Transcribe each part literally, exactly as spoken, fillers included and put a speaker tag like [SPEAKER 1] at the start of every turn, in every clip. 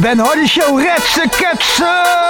[SPEAKER 1] Ben Hardy Show, Redse Ketsen!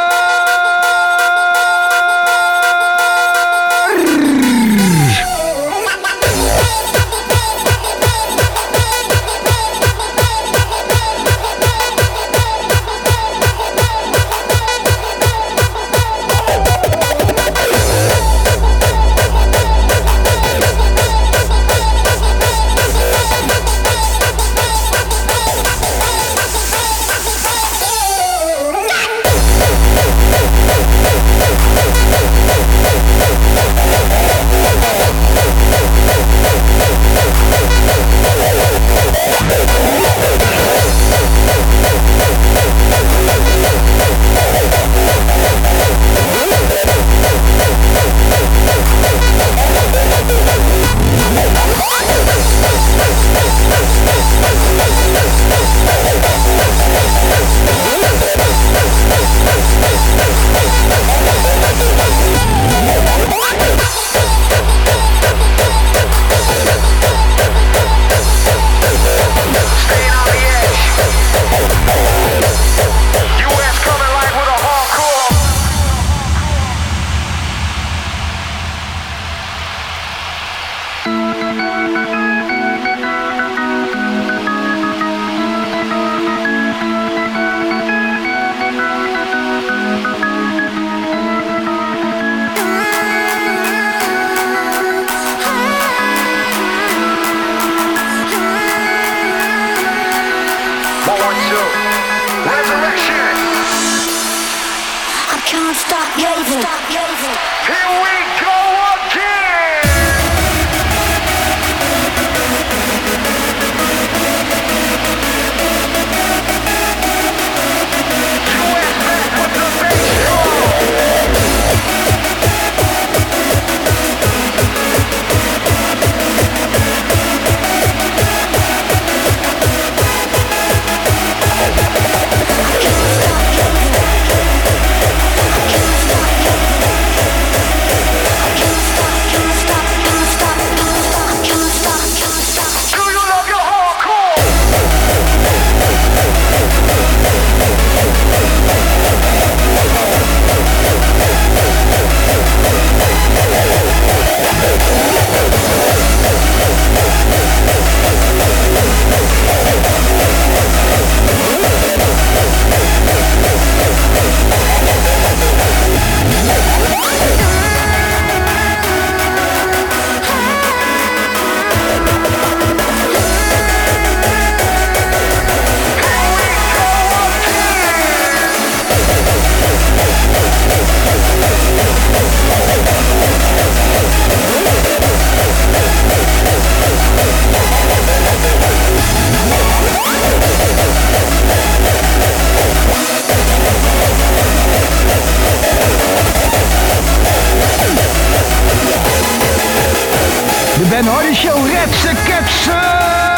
[SPEAKER 1] Ben Hardy Show, Redse Ketsen!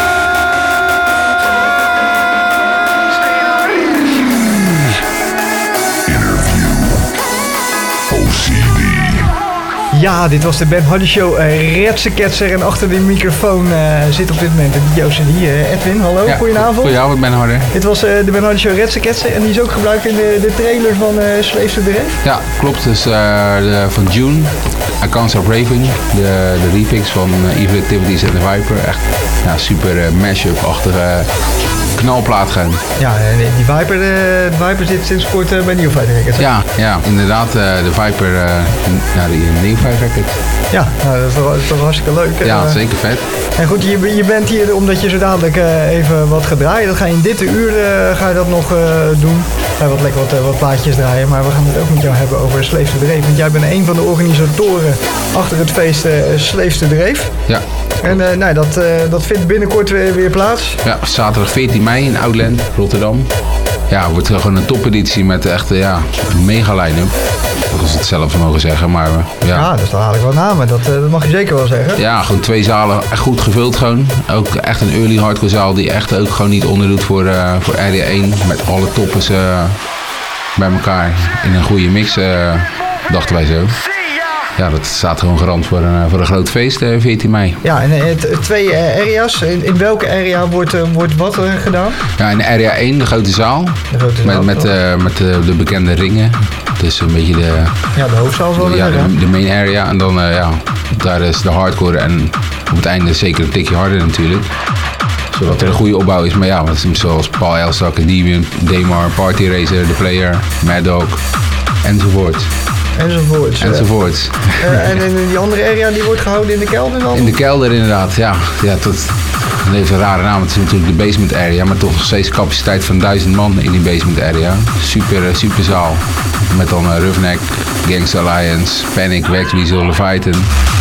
[SPEAKER 1] Ja, dit was de Ben Hardy Show, uh, Redse Ketser en achter de microfoon uh, zit op dit moment Joost en die uh, Edwin. Hallo, ja, goedenavond.
[SPEAKER 2] Goedenavond, Ben Hardy.
[SPEAKER 1] Dit was uh, de Ben Hardy Show, Redse Ketser en die is ook gebruikt in de, de trailer van uh, Slaves to the Reef.
[SPEAKER 2] Ja, klopt. Dus uh, de, van June, I Can't Stop Raving, de, de remix van uh, Evil Activities en The Viper. Echt ja, super uh, mashup-achtige knalplaat gewoon.
[SPEAKER 1] Ja, die Viper, uh, de Viper zit sinds kort uh, bij Neophyte Records.
[SPEAKER 2] Ja, ja, inderdaad, uh, de Viper, uh, nou, die Neophyte Records.
[SPEAKER 1] Ja, nou, dat, is toch, dat is toch hartstikke leuk.
[SPEAKER 2] Ja,
[SPEAKER 1] uh,
[SPEAKER 2] zeker vet.
[SPEAKER 1] En goed, je, je bent hier omdat je zo dadelijk uh, even wat gaat draaien. Dat ga je in dit uur uh, ga je dat nog uh, doen. Ga je wat lekker wat, uh, wat plaatjes draaien. Maar we gaan het ook met jou hebben over Slaves to the Reef. Want jij bent een van de organisatoren achter het feest uh, Slaves to the Reef.
[SPEAKER 2] Ja.
[SPEAKER 1] En uh, nou, dat, uh, dat vindt binnenkort weer, weer plaats.
[SPEAKER 2] Ja, zaterdag veertien mei in Outland, Rotterdam. Ja, het wordt gewoon een topeditie met echt ja, een mega line-up. Als het zelf mogen zeggen, maar ja.
[SPEAKER 1] Ja, dat is toch eigenlijk wel namen, dat, uh, dat mag je zeker wel zeggen.
[SPEAKER 2] Ja, gewoon twee zalen, echt goed gevuld gewoon. Ook echt een early hardcore zaal die echt ook gewoon niet onderdoet voor, uh, voor R D A één. Met alle toppers uh, bij elkaar in een goede mix, uh, dachten wij zo. ja, dat staat gewoon garant voor een, voor een groot feest, uh, veertien mei.
[SPEAKER 1] Ja, en het, twee uh, area's. In, in welke area wordt, uh, wordt wat uh, gedaan?
[SPEAKER 2] Ja, in area één, de grote zaal.
[SPEAKER 1] De grote
[SPEAKER 2] met
[SPEAKER 1] zaal.
[SPEAKER 2] met, uh, met uh, de bekende ringen. Dus een beetje de...
[SPEAKER 1] Ja, de hoofdzaal zal
[SPEAKER 2] ja,
[SPEAKER 1] de,
[SPEAKER 2] de main area. En dan, uh, ja, daar is de hardcore. En op het einde zeker een tikje harder natuurlijk. Zodat er een goede opbouw is. Maar ja, zoals Paul Elstak, Deviant, Demar, Party Racer, The Player, Mad Dog, enzovoort.
[SPEAKER 1] Enzovoort.
[SPEAKER 2] Enzovoort.
[SPEAKER 1] Uh, en in die andere area die wordt gehouden in de kelder dan?
[SPEAKER 2] In de kelder inderdaad, ja. Ja, dat, dat heeft een rare naam. Het is natuurlijk de basement area, maar toch nog steeds capaciteit van duizend man in die basement area. Super, super zaal. Met dan uh, Roughneck, Gangsta Alliance, Panic, Wax Weasel, Leviathan.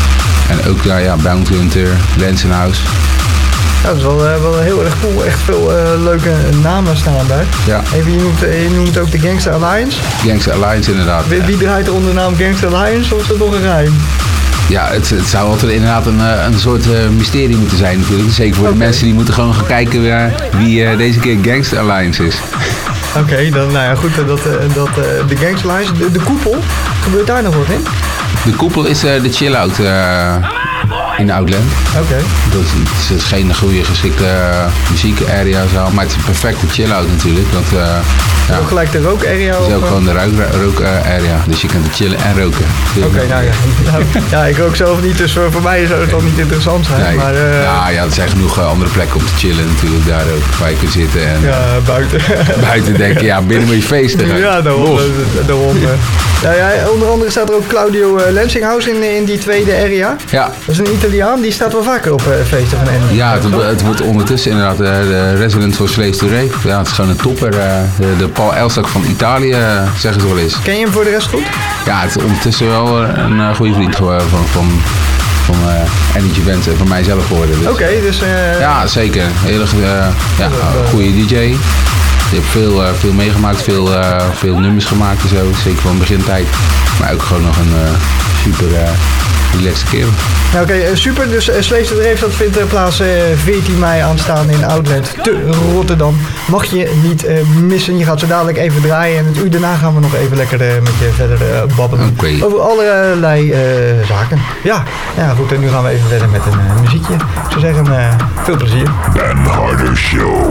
[SPEAKER 2] En ook daar, ja, Bounty Hunter, Lensenhouse.
[SPEAKER 1] Ja, dat is wel, uh, wel heel erg cool. Echt veel uh, leuke namen staan daar.
[SPEAKER 2] Ja.
[SPEAKER 1] Even, je noemt, je noemt ook de Gangsta Alliance.
[SPEAKER 2] Gangsta Alliance inderdaad.
[SPEAKER 1] Wie, wie draait er onder de naam Gangsta Alliance of is dat nog een geheim?
[SPEAKER 2] Ja, het, het zou altijd inderdaad een, een soort uh, mysterie moeten zijn natuurlijk. Zeker voor okay. de mensen die moeten gewoon gaan kijken uh, wie uh, deze keer Gangsta Alliance is.
[SPEAKER 1] Oké, okay, dan nou ja, goed, dat, dat, uh, de Gangsta Alliance, de, de koepel, gebeurt daar nog wat in?
[SPEAKER 2] De koepel is uh, de chill-out uh, in Outland.
[SPEAKER 1] Oké. Okay.
[SPEAKER 2] Dat is, het is geen goede geschikte uh, muziek-area zo, maar het is een perfecte chill-out natuurlijk. Want, uh, ja,
[SPEAKER 1] ook gelijk de rook-area?
[SPEAKER 2] Het is ook gewoon de rook-area, dus je kunt er chillen en roken.
[SPEAKER 1] Oké, okay, nou ja. Nou, ja, ik rook zelf niet, dus voor mij zou het dan niet interessant zijn.
[SPEAKER 2] Nee.
[SPEAKER 1] Maar, uh,
[SPEAKER 2] ja, ja, er zijn genoeg uh, andere plekken om te chillen natuurlijk, daar ook, waar je kunt zitten. En,
[SPEAKER 1] ja, buiten.
[SPEAKER 2] buiten denken, ja, binnen moet je feesten.
[SPEAKER 1] Ja, daarom. daarom uh. ja, ja, onder andere staat er ook Claudio uh, Lensinghouse in, in die tweede area.
[SPEAKER 2] Ja.
[SPEAKER 1] Dat is een Italiaan, die staat wel vaker op uh, feesten van Energy.
[SPEAKER 2] Ja, het, het wordt ondertussen inderdaad uh, de resident for Slaves to Rave. Ja, het is gewoon een topper. Uh, de, de Paul Elstak van Italië, uh, zeggen ze wel eens.
[SPEAKER 1] Ken je hem voor de rest goed?
[SPEAKER 2] Ja, het is ondertussen wel een uh, goede vriend geworden van, van, van uh, Energy Band en van mijzelf geworden. Dus.
[SPEAKER 1] Oké, okay, dus... Uh,
[SPEAKER 2] ja, zeker. Hele uh, ja, goede D J. Je hebt veel, uh, veel meegemaakt, veel, uh, veel nummers gemaakt en zo. Zeker van begintijd. Maar ook gewoon nog een uh, super uh, relaxed kerel.
[SPEAKER 1] Ja, Oké, okay, super. Dus uh, Slaves to Rave, dat vindt uh, plaats uh, veertien mei aanstaan in Outland te Rotterdam. Mag je niet uh, missen. Je gaat zo dadelijk even draaien. En het uur daarna gaan we nog even lekker uh, met je verder uh, babbelen.
[SPEAKER 2] Okay.
[SPEAKER 1] Over allerlei uh, zaken. Ja, ja, goed. En nu gaan we even verder met een uh, muziekje. Ik zou zeggen, uh, veel plezier.
[SPEAKER 3] Ben Harder Show.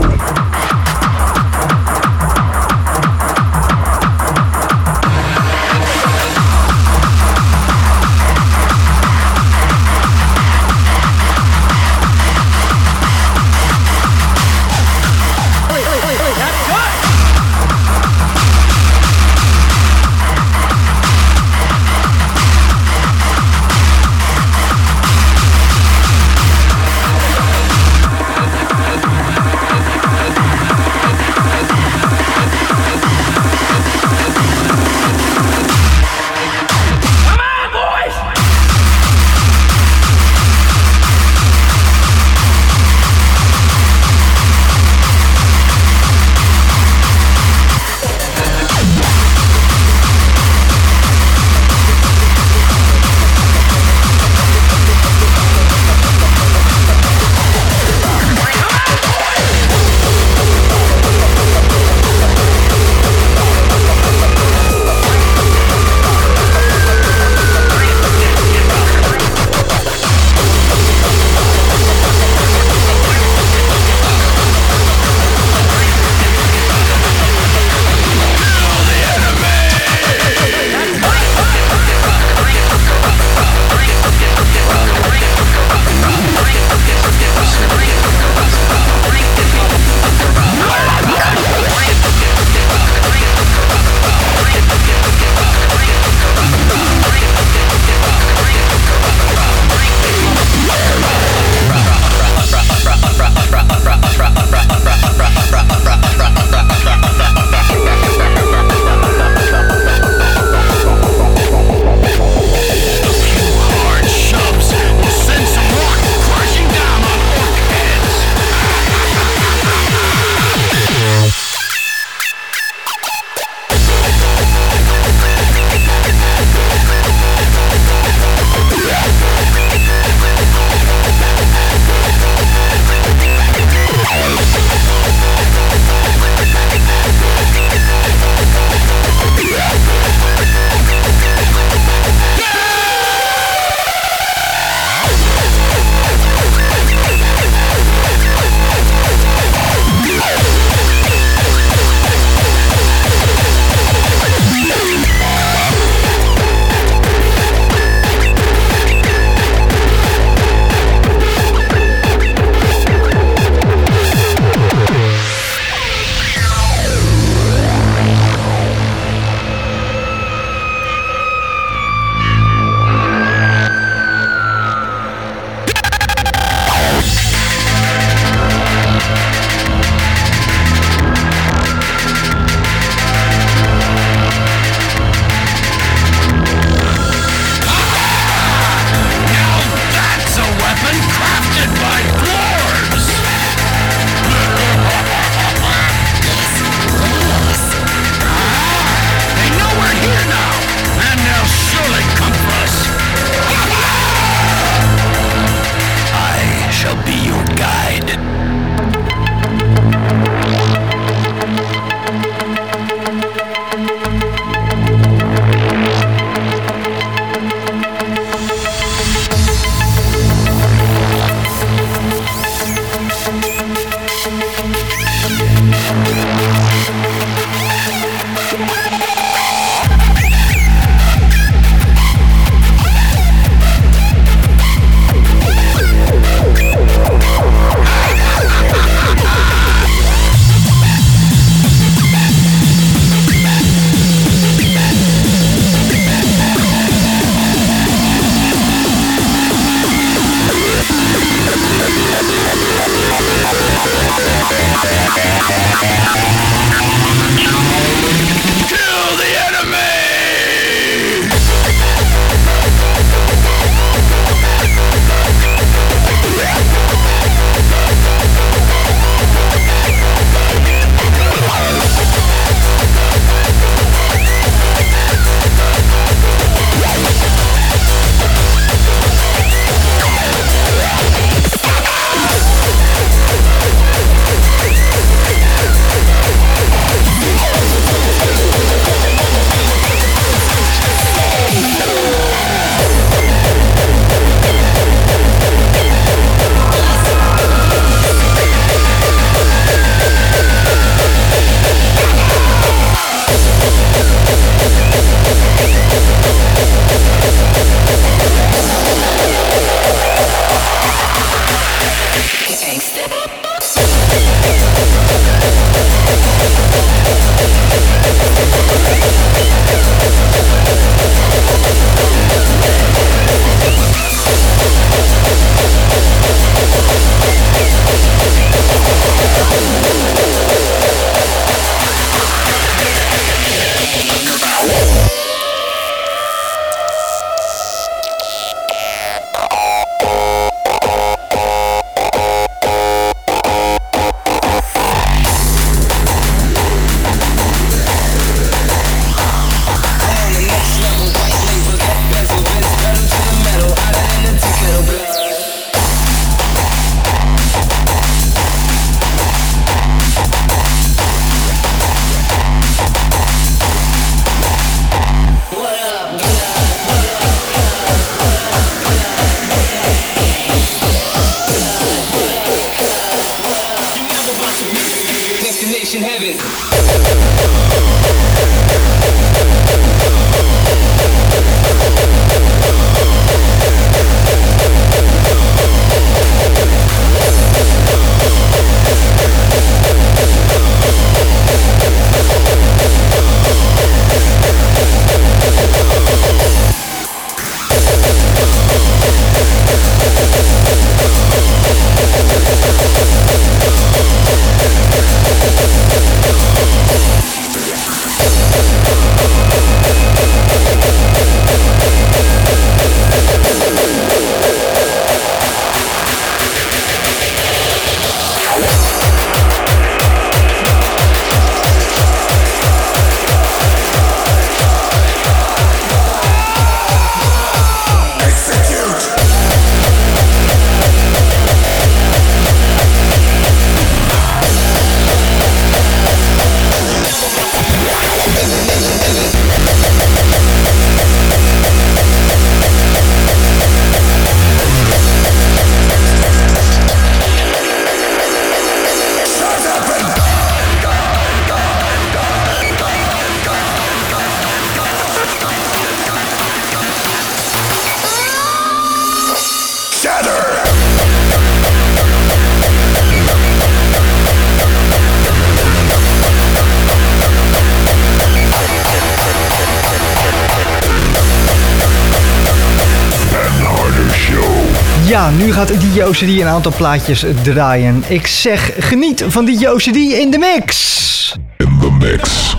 [SPEAKER 1] Ja, nu gaat D J O C D een aantal plaatjes draaien. Ik zeg, geniet van D J O C D in de mix.
[SPEAKER 3] In the mix.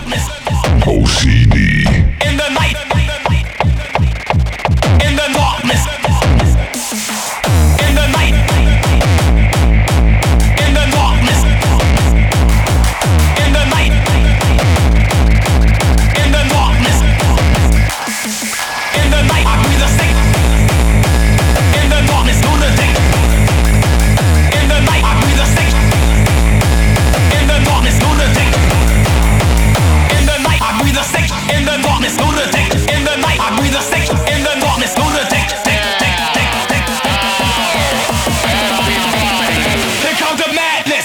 [SPEAKER 3] O C D.
[SPEAKER 4] In the night. In the darkness. In the night. In the darkness. In the night. In the darkness. In the night, I breathe a state. In the darkness, lunatic. In the night, I breathe a state. In the darkness, lunatic. In the night, I breathe a state. In the darkness, lunatic. In the night, I breathe a state. In the darkness, lunatic. Here comes the madness.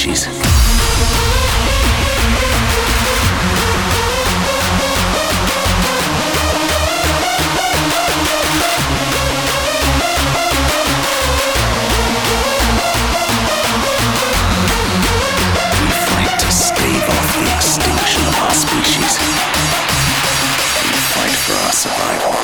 [SPEAKER 5] species. Species. We fight for our survival.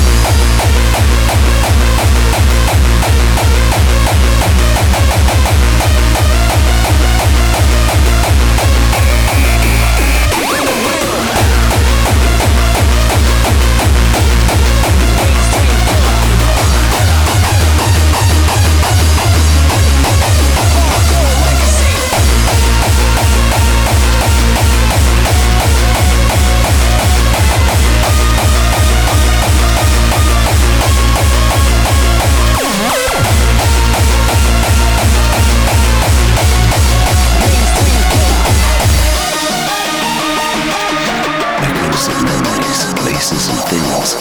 [SPEAKER 5] Places and things.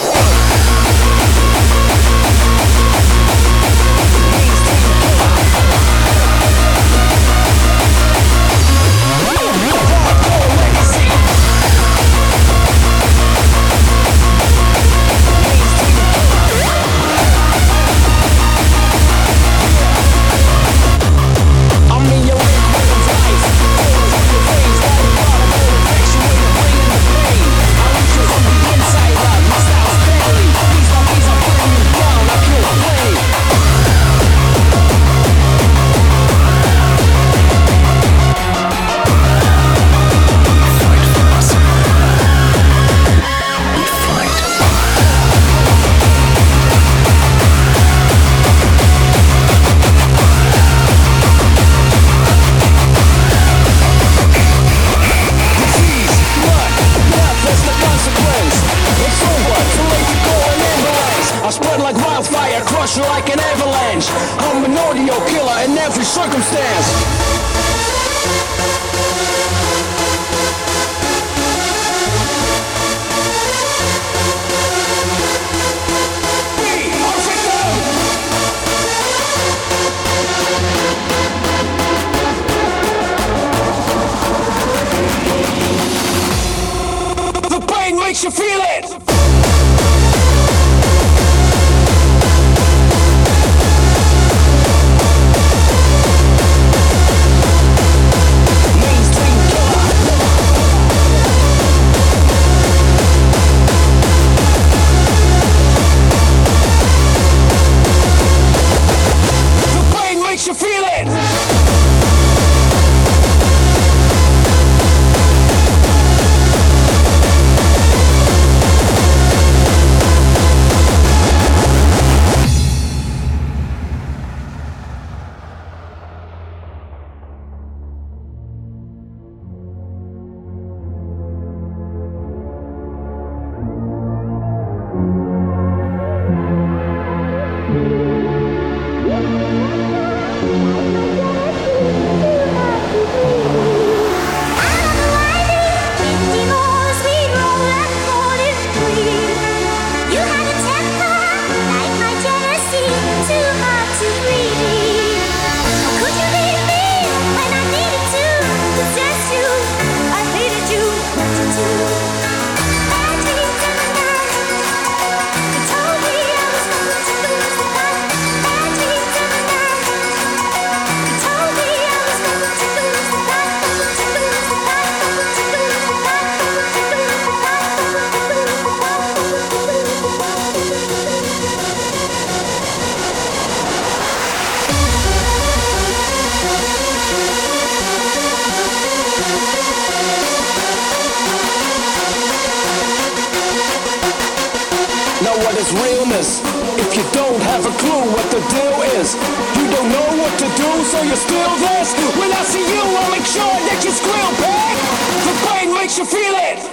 [SPEAKER 6] Like an avalanche, I'm an audio killer in every circumstance. The pain makes you feel it. You feel it! What is realness? If you don't have a clue what the deal is, you don't know what to do, so you're still this. When I see you, I'll make sure that you squeal back. The pain makes you feel it.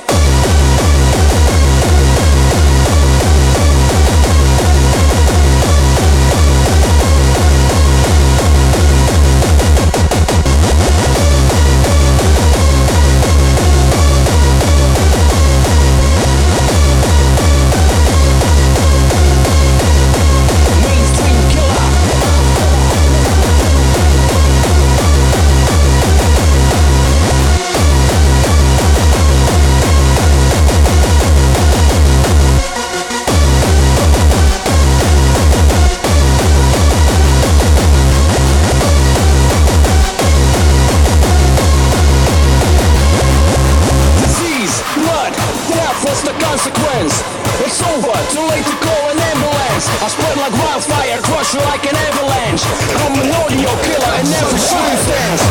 [SPEAKER 6] dance. I spread like wildfire, crush you like an avalanche. I'm an audio killer in every circumstance.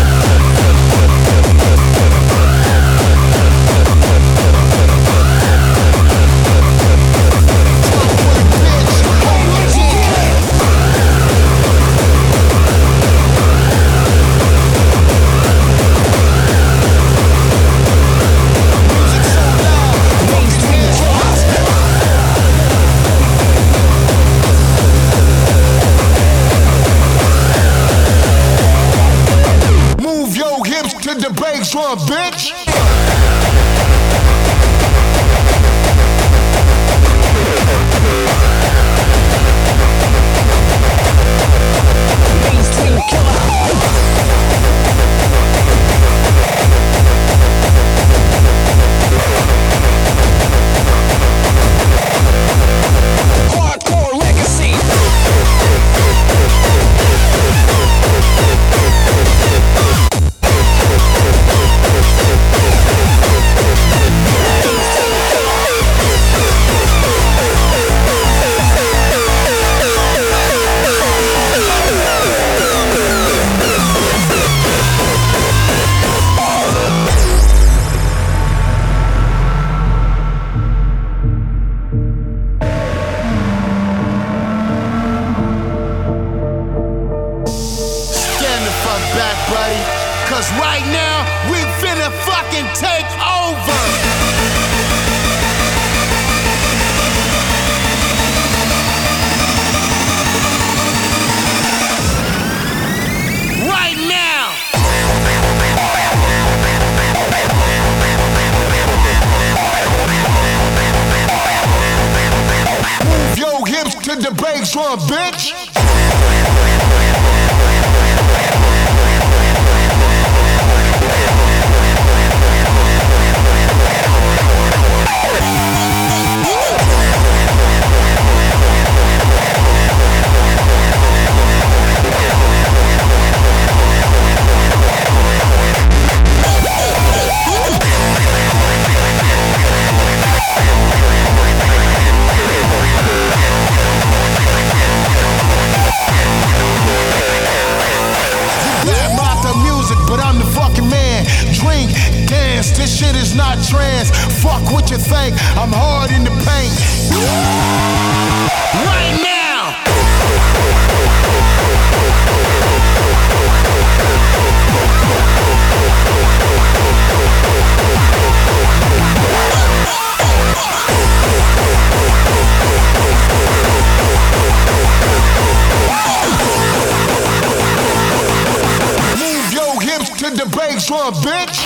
[SPEAKER 7] The bass drum, bitch.
[SPEAKER 6] Mainstream killer. Hardcore legacy.
[SPEAKER 7] Right now, we finna fucking take over. Right now. Move your hips to the bass drum, bitch. This shit is not trans. Fuck what you think. I'm hard in the paint. Right now. Move your hips to the bass drum, bitch.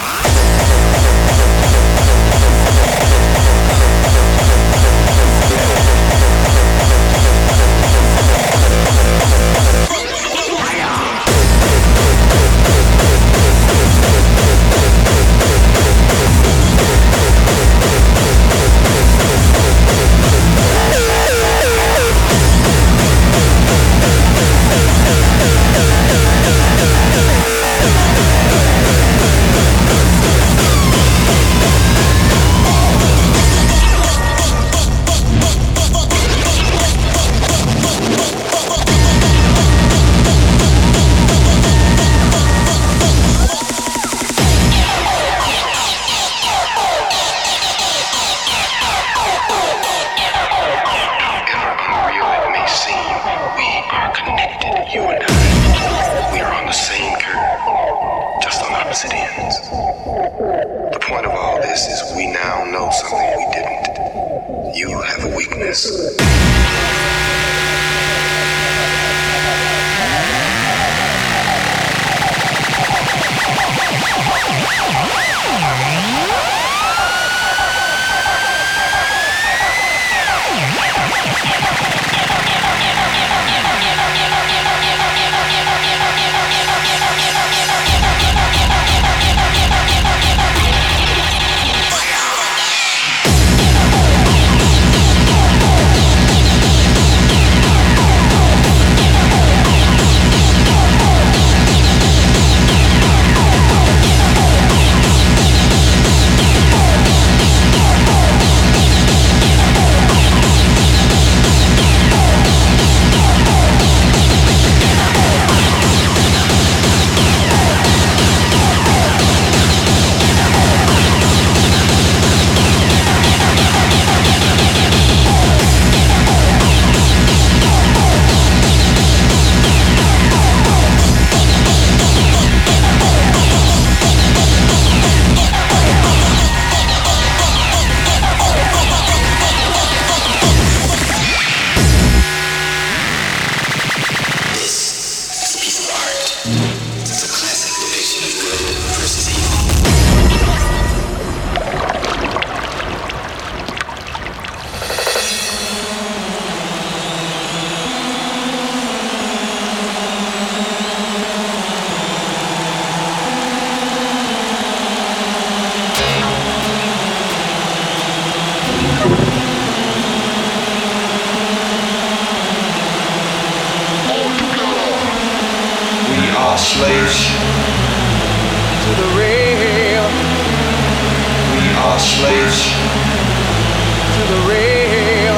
[SPEAKER 8] slaves to the rail. We are slaves to the rail.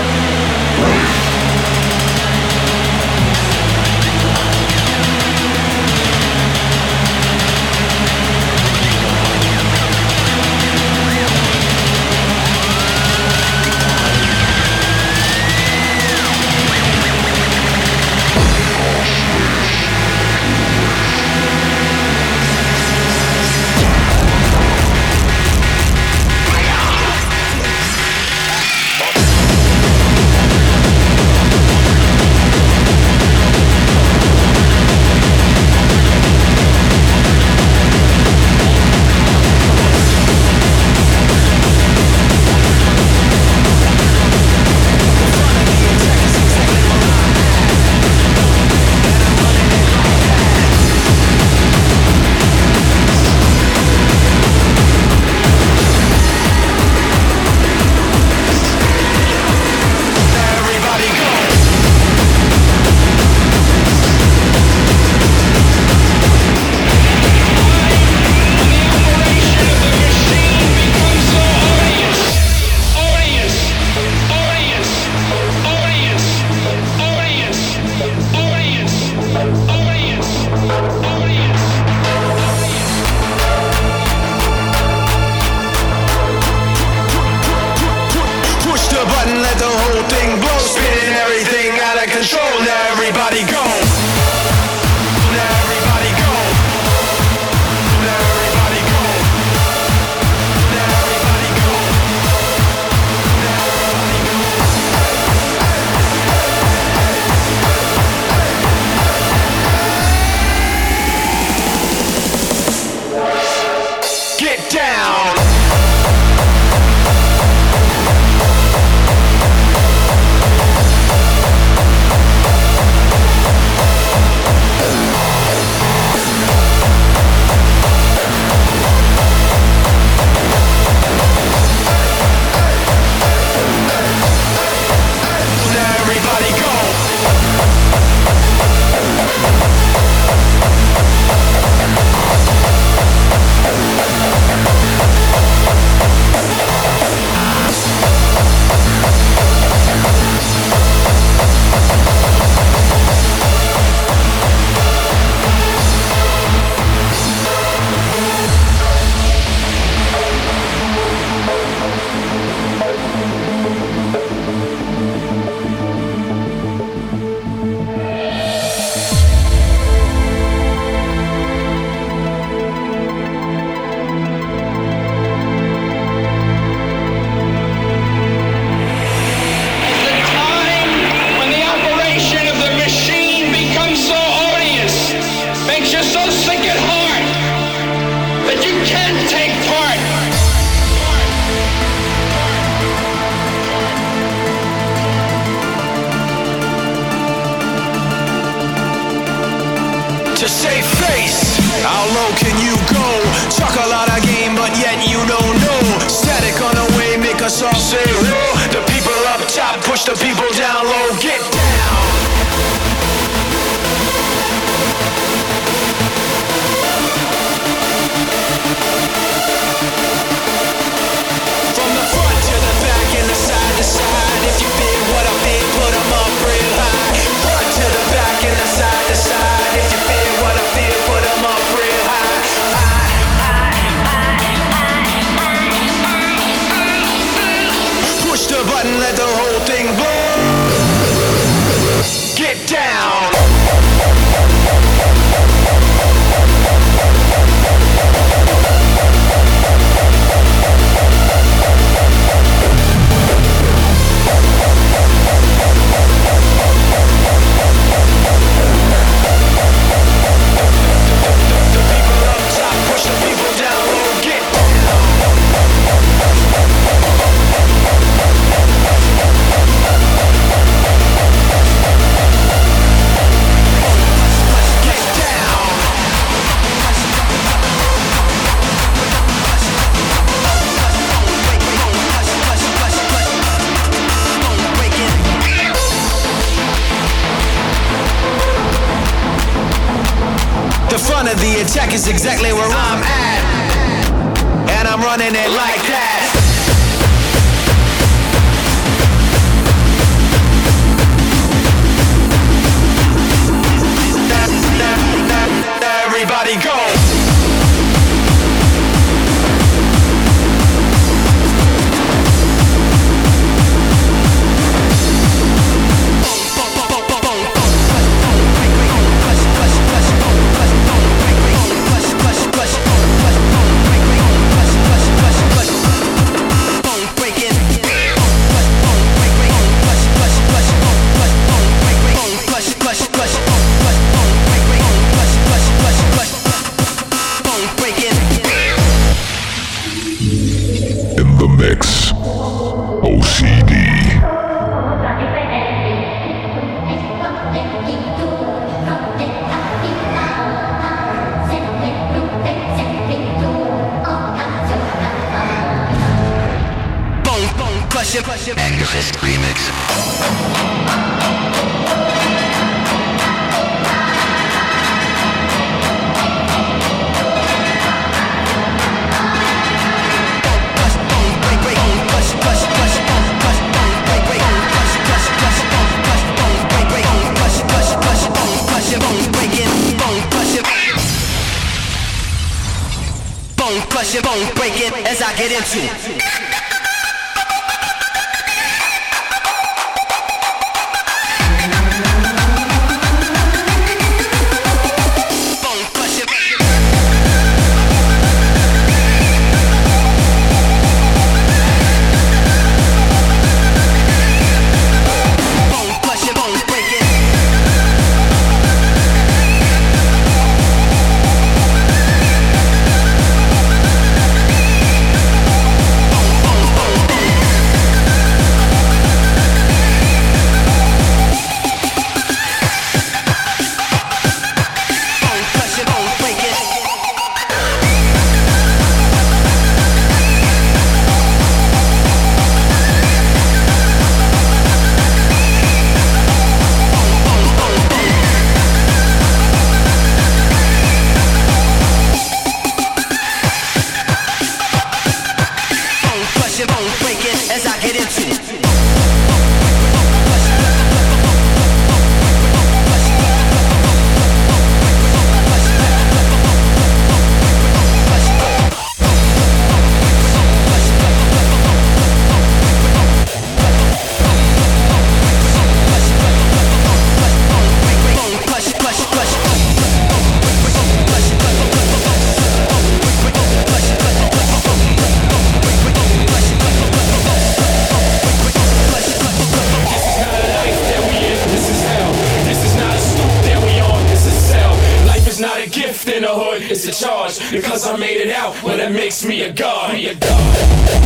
[SPEAKER 6] Button, let the whole thing blow.
[SPEAKER 9] front of the attack is exactly where I'm at, and I'm running it like that. Everybody go!
[SPEAKER 3] Mix. O C D.
[SPEAKER 5] Angerfist remix.
[SPEAKER 9] Crush it, bone break it as I get into it.
[SPEAKER 6] It's a charge because I made it out. Well, that makes me a god. Me a god.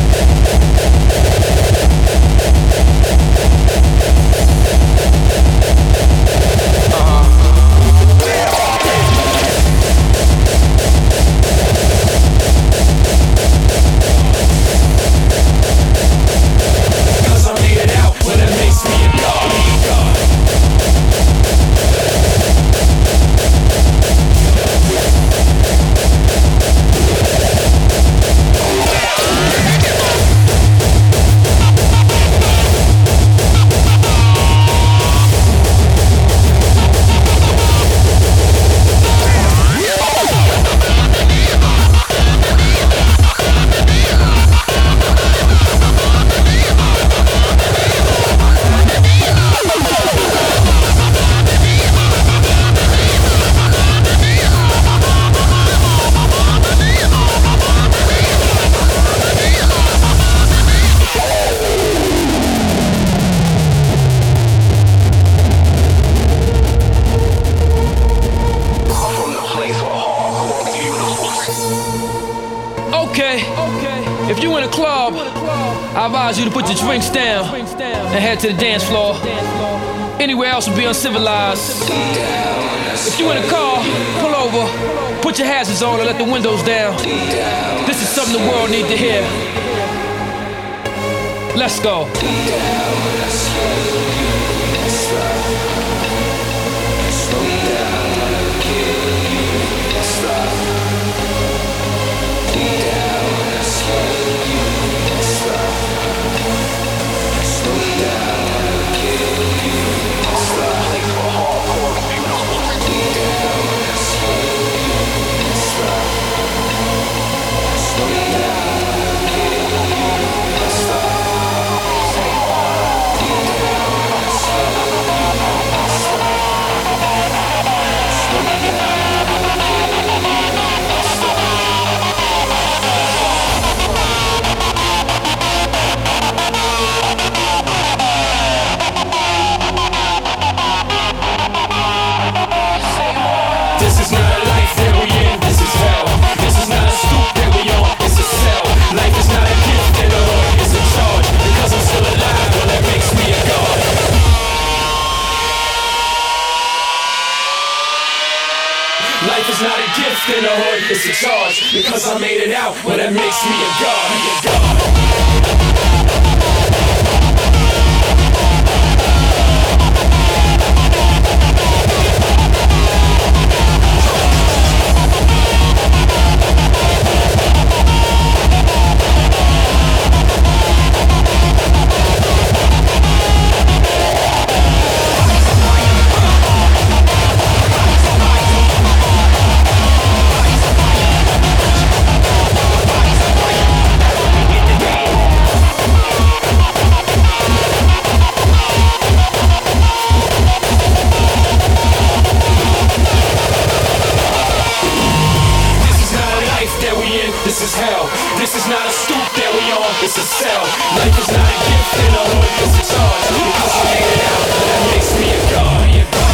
[SPEAKER 10] I advise you to put your drinks down and head to the dance floor. Anywhere else would be uncivilized. If you in a car, pull over, put your hazards on and let the windows down. This is something the world needs to hear. Let's go.
[SPEAKER 4] Life is not a gift in the hood, it's a charge. Because I made it out, well that makes me a god, a god. This is hell. This is not a stoop that we on, it's a cell. Life is not a gift in the hood, it's a charge. Because I made it out, that makes me a god, a god.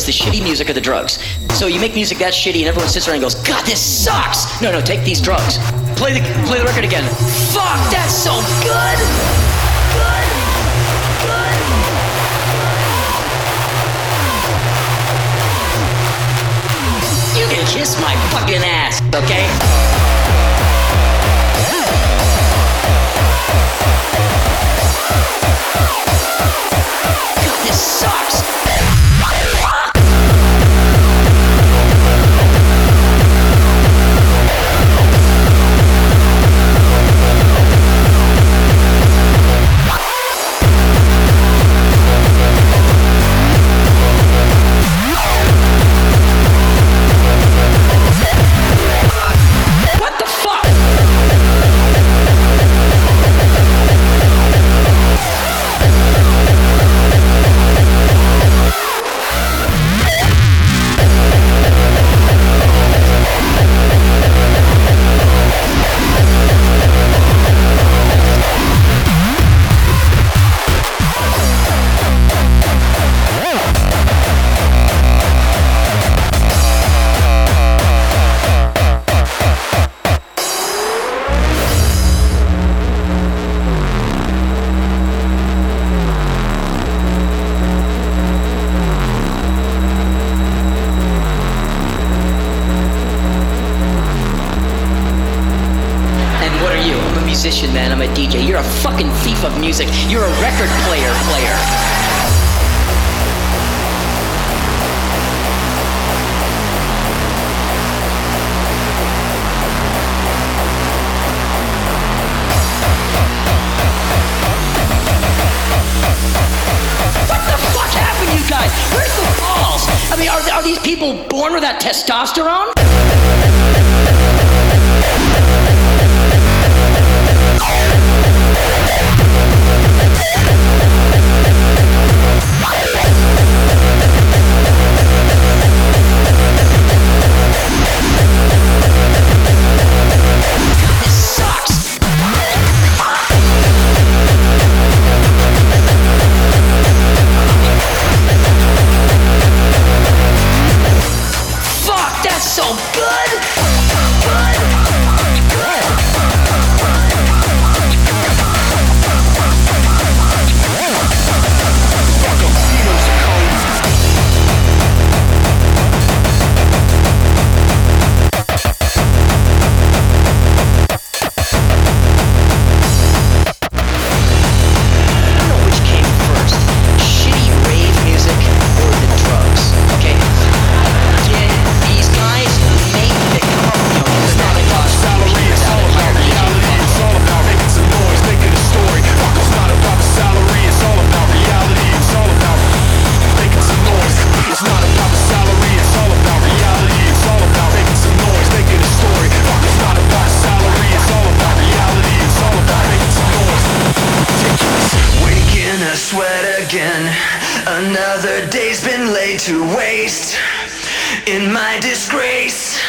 [SPEAKER 11] the shitty music or the drugs. So you make music that shitty and everyone sits around and goes, God, this sucks! No, no, take these drugs. Play the play the record again. Fuck, that's so good! Good! Good! You can kiss my fucking ass, okay? God, this sucks! Man, I'm a D J. You're a fucking thief of music. You're a record player player. What the fuck happened, you guys? Where's the balls? I mean, are, are these people born with that testosterone?
[SPEAKER 9] Another day's been laid to waste in my disgrace.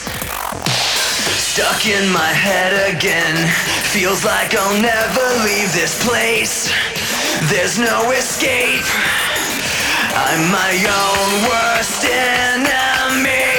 [SPEAKER 9] Stuck in my head again. Feels like I'll never leave this place. There's no escape. I'm my own worst enemy.